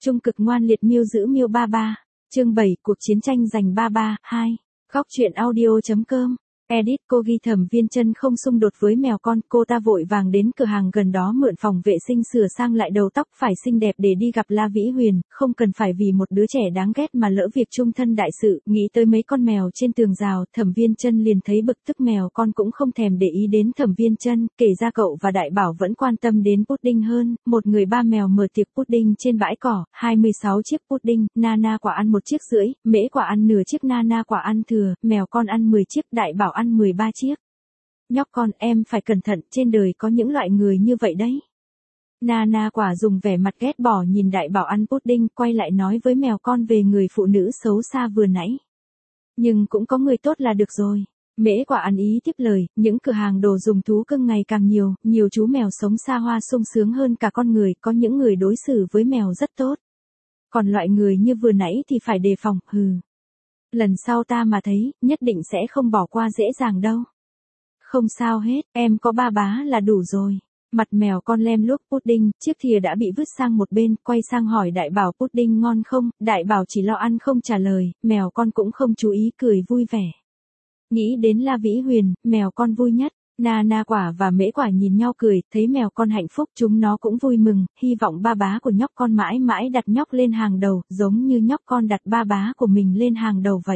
Trung cực ngoan liệt miêu giữ miêu ba ba. Chương 7, cuộc chiến tranh giành ba ba, 2. Góc truyện audio.com. Edit. Cô ghi Thẩm Viên Chân không xung đột với mèo con, cô ta vội vàng đến cửa hàng gần đó mượn phòng vệ sinh sửa sang lại đầu tóc phải xinh đẹp để đi gặp La Vĩ Huyền, không cần phải vì một đứa trẻ đáng ghét mà lỡ việc chung thân đại sự. Nghĩ tới mấy con mèo trên tường rào, Thẩm Viên Chân liền thấy bực tức, mèo con cũng không thèm để ý đến Thẩm Viên Chân, kể ra cậu và Đại Bảo vẫn quan tâm đến pudding hơn. Một người ba mèo mở tiệc pudding trên bãi cỏ, 26 chiếc pudding, Nana quả ăn 1,5 chiếc, Mễ quả ăn nửa chiếc, Nana quả ăn thừa, mèo con ăn 10 chiếc, Đại Bảo ăn 13 chiếc. Nhóc con, em phải cẩn thận, trên đời có những loại người như vậy đấy. Nana quả dùng vẻ mặt ghét bỏ nhìn Đại Bảo ăn pudding, quay lại nói với mèo con về người phụ nữ xấu xa vừa nãy. Nhưng cũng có người tốt là được rồi. Mễ quả ăn ý tiếp lời, những cửa hàng đồ dùng thú cưng ngày càng nhiều chú mèo sống xa hoa sung sướng hơn cả con người, có những người đối xử với mèo rất tốt. Còn loại người như vừa nãy thì phải đề phòng, lần sau ta mà thấy, nhất định sẽ không bỏ qua dễ dàng đâu. Không sao hết, em có ba bá là đủ rồi. Mặt mèo con lem luốc pudding, chiếc thìa đã bị vứt sang một bên, quay sang hỏi Đại Bảo pudding ngon không, Đại Bảo chỉ lo ăn không trả lời, mèo con cũng không chú ý cười vui vẻ. Nghĩ đến La Vĩ Huyền, mèo con vui nhất. Nana quả và Mễ quả nhìn nhau cười, thấy mèo con hạnh phúc chúng nó cũng vui mừng, hy vọng ba bá của nhóc con mãi mãi đặt nhóc lên hàng đầu, giống như nhóc con đặt ba bá của mình lên hàng đầu vậy.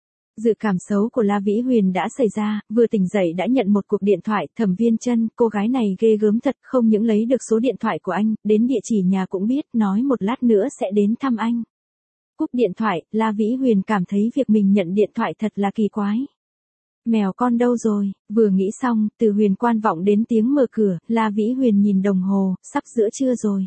Dự cảm xấu của La Vĩ Huyền đã xảy ra, vừa tỉnh dậy đã nhận một cuộc điện thoại. Thẩm Viên Chân, cô gái này ghê gớm thật, không những lấy được số điện thoại của anh, đến địa chỉ nhà cũng biết, nói một lát nữa sẽ đến thăm anh. Cúp điện thoại, La Vĩ Huyền cảm thấy việc mình nhận điện thoại thật là kỳ quái. Mèo con đâu rồi? Vừa nghĩ xong, từ Huyền quan vọng đến tiếng mở cửa, La Vĩ Huyền nhìn đồng hồ, sắp giữa trưa rồi.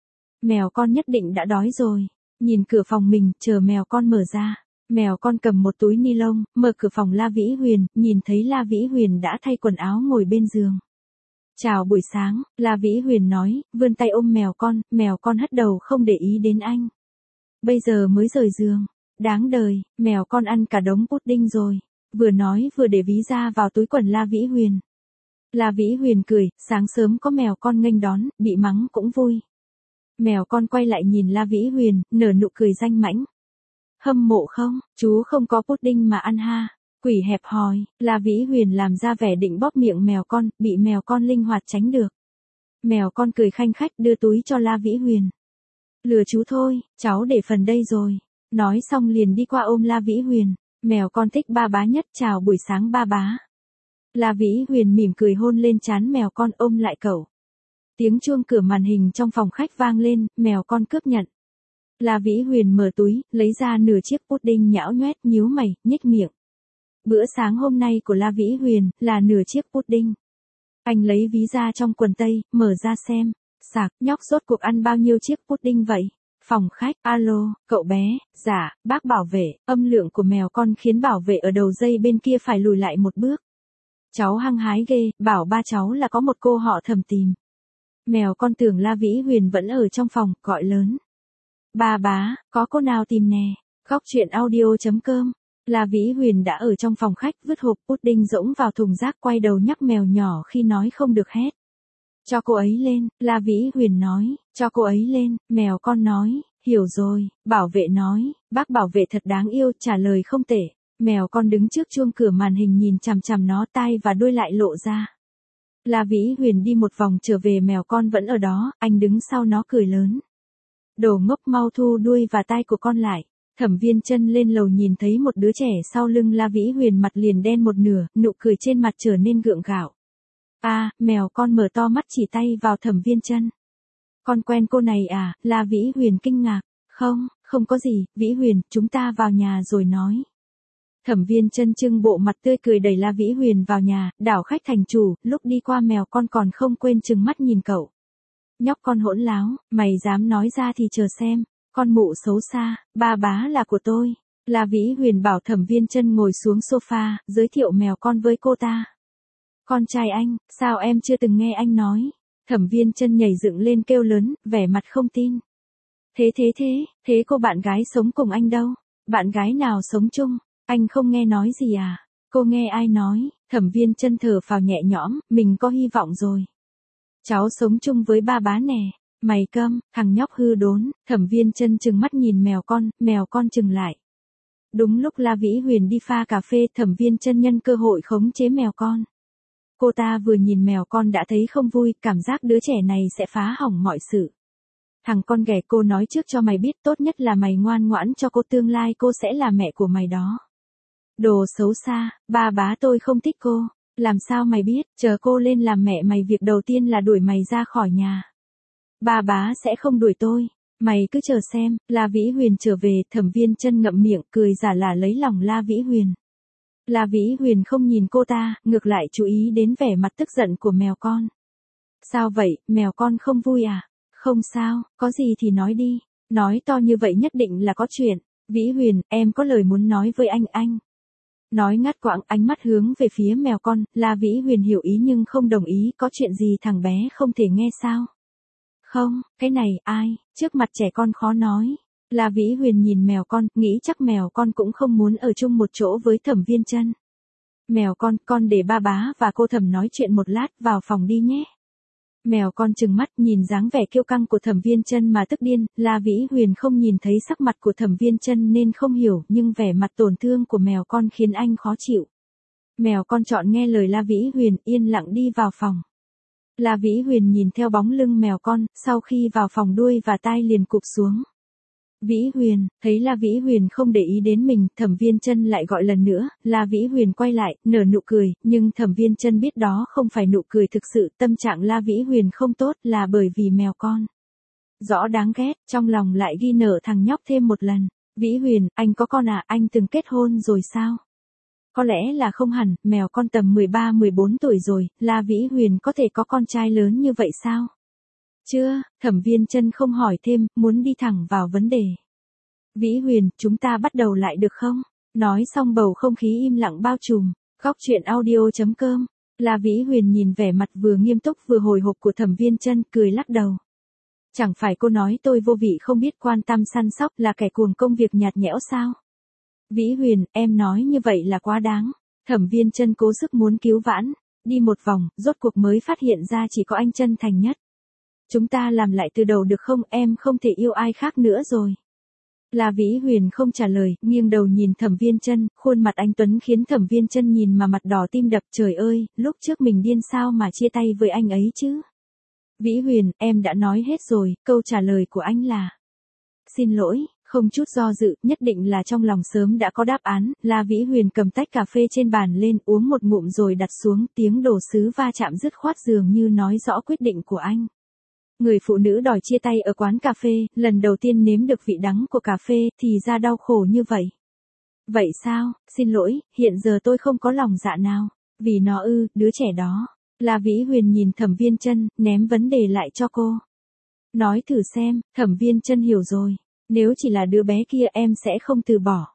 Mèo con nhất định đã đói rồi. Nhìn cửa phòng mình, chờ mèo con mở ra. Mèo con cầm một túi ni lông, mở cửa phòng La Vĩ Huyền, nhìn thấy La Vĩ Huyền đã thay quần áo ngồi bên giường. Chào buổi sáng, La Vĩ Huyền nói, vươn tay ôm mèo con hất đầu không để ý đến anh. Bây giờ mới rời giường. Đáng đời, mèo con ăn cả đống pudding rồi. Vừa nói vừa để ví da vào túi quần La Vĩ Huyền. La Vĩ Huyền cười, sáng sớm có mèo con nghênh đón, bị mắng cũng vui. Mèo con quay lại nhìn La Vĩ Huyền, nở nụ cười danh mãnh. Hâm mộ không, chú không có pudding mà ăn ha. Quỷ hẹp hòi, La Vĩ Huyền làm ra vẻ định bóp miệng mèo con, bị mèo con linh hoạt tránh được. Mèo con cười khanh khách đưa túi cho La Vĩ Huyền. Lừa chú thôi, cháu để phần đây rồi. Nói xong liền đi qua ôm La Vĩ Huyền. Mèo con thích ba bá nhất, chào buổi sáng ba bá. La Vĩ Huyền mỉm cười hôn lên trán mèo con, ôm lại cậu. Tiếng chuông cửa màn hình trong phòng khách vang lên, mèo con cướp nhận. La Vĩ Huyền mở túi, lấy ra nửa chiếc pudding nhão nhoét, nhíu mày, nhếch miệng. Bữa sáng hôm nay của La Vĩ Huyền là nửa chiếc pudding. Anh lấy ví ra trong quần tây, mở ra xem. Sạc, nhóc rốt cuộc ăn bao nhiêu chiếc pudding vậy? Phòng khách, alo, cậu bé, dạ, bác bảo vệ, âm lượng của mèo con khiến bảo vệ ở đầu dây bên kia phải lùi lại một bước. Cháu hăng hái ghê, bảo ba cháu là có một cô họ Thẩm tìm. Mèo con tưởng La Vĩ Huyền vẫn ở trong phòng, gọi lớn. Ba bá, có cô nào tìm nè. Góc truyện audio.com. La Vĩ Huyền đã ở trong phòng khách, vứt hộp pudding rỗng vào thùng rác, quay đầu nhắc mèo nhỏ khi nói không được hét. Cho cô ấy lên, La Vĩ Huyền nói, cho cô ấy lên, mèo con nói, hiểu rồi, bảo vệ nói, bác bảo vệ thật đáng yêu, trả lời không tệ. Mèo con đứng trước chuông cửa màn hình nhìn chằm chằm nó, tai và đuôi lại lộ ra. La Vĩ Huyền đi một vòng trở về, mèo con vẫn ở đó, anh đứng sau nó cười lớn. Đồ ngốc, mau thu đuôi và tai của con lại. Thẩm Viên Chân lên lầu nhìn thấy một đứa trẻ sau lưng La Vĩ Huyền, mặt liền đen một nửa, nụ cười trên mặt trở nên gượng gạo. Mèo con mở to mắt chỉ tay vào Thẩm Viên Chân. Con quen cô này à? La Vĩ Huyền kinh ngạc. Không có gì, Vĩ Huyền, chúng ta vào nhà rồi nói. Thẩm Viên Chân trưng bộ mặt tươi cười đẩy La Vĩ Huyền vào nhà, đảo khách thành chủ, lúc đi qua mèo con còn không quên trừng mắt nhìn cậu. Nhóc con hỗn láo, mày dám nói ra thì chờ xem, con mụ xấu xa, ba bá là của tôi. La Vĩ Huyền bảo Thẩm Viên Chân ngồi xuống sofa, giới thiệu mèo con với cô ta. Con trai anh, sao em chưa từng nghe anh nói? Thẩm Viên Chân nhảy dựng lên kêu lớn, vẻ mặt không tin. Thế cô bạn gái sống cùng anh đâu? Bạn gái nào sống chung? Anh không nghe nói gì à? Cô nghe ai nói? Thẩm Viên Chân thở phào nhẹ nhõm, mình có hy vọng rồi. Cháu sống chung với ba bá nè. Mày câm, thằng nhóc hư đốn, Thẩm Viên Chân trừng mắt nhìn mèo con trừng lại. Đúng lúc La Vĩ Huyền đi pha cà phê, Thẩm Viên Chân nhân cơ hội khống chế mèo con. Cô ta vừa nhìn mèo con đã thấy không vui, cảm giác đứa trẻ này sẽ phá hỏng mọi sự. Thằng con ghẻ, cô nói trước cho mày biết, tốt nhất là mày ngoan ngoãn cho cô, tương lai cô sẽ là mẹ của mày đó. Đồ xấu xa, ba bá tôi không thích cô. Làm sao mày biết, chờ cô lên làm mẹ mày việc đầu tiên là đuổi mày ra khỏi nhà. Ba bá sẽ không đuổi tôi. Mày cứ chờ xem. La Vĩ Huyền trở về, Thẩm Viên Chân ngậm miệng cười giả là lấy lòng La Vĩ Huyền. La Vĩ Huyền không nhìn cô ta, ngược lại chú ý đến vẻ mặt tức giận của mèo con. Sao vậy, mèo con không vui à? Không sao, có gì thì nói đi. Nói to như vậy nhất định là có chuyện. Vĩ Huyền, em có lời muốn nói với anh. Nói ngắt quãng, ánh mắt hướng về phía mèo con, La Vĩ Huyền hiểu ý nhưng không đồng ý, có chuyện gì thằng bé không thể nghe sao? Không, cái này, ai, trước mặt trẻ con khó nói. La Vĩ Huyền nhìn mèo con, nghĩ chắc mèo con cũng không muốn ở chung một chỗ với Thẩm Viên Chân. Mèo con để ba bá và cô Thẩm nói chuyện một lát, vào phòng đi nhé. Mèo con trừng mắt nhìn dáng vẻ kiêu căng của Thẩm Viên Chân mà tức điên, La Vĩ Huyền không nhìn thấy sắc mặt của Thẩm Viên Chân nên không hiểu, nhưng vẻ mặt tổn thương của mèo con khiến anh khó chịu. Mèo con chọn nghe lời La Vĩ Huyền, yên lặng đi vào phòng. La Vĩ Huyền nhìn theo bóng lưng mèo con, sau khi vào phòng đuôi và tai liền cụp xuống. Vĩ Huyền, thấy La Vĩ Huyền không để ý đến mình, Thẩm Viên Chân lại gọi lần nữa, La Vĩ Huyền quay lại, nở nụ cười, nhưng Thẩm Viên Chân biết đó không phải nụ cười thực sự, tâm trạng La Vĩ Huyền không tốt là bởi vì mèo con. Rõ đáng ghét, trong lòng lại ghi nở thằng nhóc thêm một lần. Vĩ Huyền, anh có con à, anh từng kết hôn rồi sao? Có lẽ là không hẳn, mèo con tầm 13-14 tuổi rồi, La Vĩ Huyền có thể có con trai lớn như vậy sao? Chưa, Thẩm Viên Chân không hỏi thêm, muốn đi thẳng vào vấn đề. Vĩ Huyền, chúng ta bắt đầu lại được không? Nói xong bầu không khí im lặng bao trùm. Góc truyện audio.com. La Vĩ Huyền nhìn vẻ mặt vừa nghiêm túc vừa hồi hộp của Thẩm Viên Chân, cười lắc đầu. Chẳng phải cô nói tôi vô vị không biết quan tâm săn sóc, là kẻ cuồng công việc nhạt nhẽo sao? Vĩ Huyền, em nói như vậy là quá đáng. Thẩm Viên Chân cố sức muốn cứu vãn. Đi một vòng, rốt cuộc mới phát hiện ra chỉ có anh chân thành nhất. Chúng ta làm lại từ đầu được không, em không thể yêu ai khác nữa rồi. La Vĩ Huyền không trả lời, nghiêng đầu nhìn Thẩm Viên Chân, khuôn mặt anh tuấn khiến Thẩm Viên Chân nhìn mà mặt đỏ tim đập, trời ơi, lúc trước mình điên sao mà chia tay với anh ấy chứ? Vĩ Huyền, em đã nói hết rồi, câu trả lời của anh là xin lỗi. Không chút do dự, nhất định là trong lòng sớm đã có đáp án, La Vĩ Huyền cầm tách cà phê trên bàn lên, uống một ngụm rồi đặt xuống, tiếng đồ sứ va chạm dứt khoát dường như nói rõ quyết định của anh. Người phụ nữ đòi chia tay ở quán cà phê, lần đầu tiên nếm được vị đắng của cà phê, thì ra đau khổ như vậy. Vậy sao, xin lỗi, hiện giờ tôi không có lòng dạ nào. Vì nó đứa trẻ đó. La Vĩ Huyền nhìn Thẩm Viên Chân, ném vấn đề lại cho cô. Nói thử xem, Thẩm Viên Chân hiểu rồi. Nếu chỉ là đứa bé kia em sẽ không từ bỏ.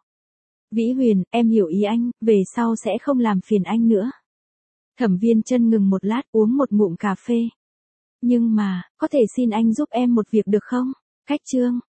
Vĩ Huyền, em hiểu ý anh, về sau sẽ không làm phiền anh nữa. Thẩm Viên Chân ngừng một lát, uống một ngụm cà phê. Nhưng mà, có thể xin anh giúp em một việc được không? Khách trương,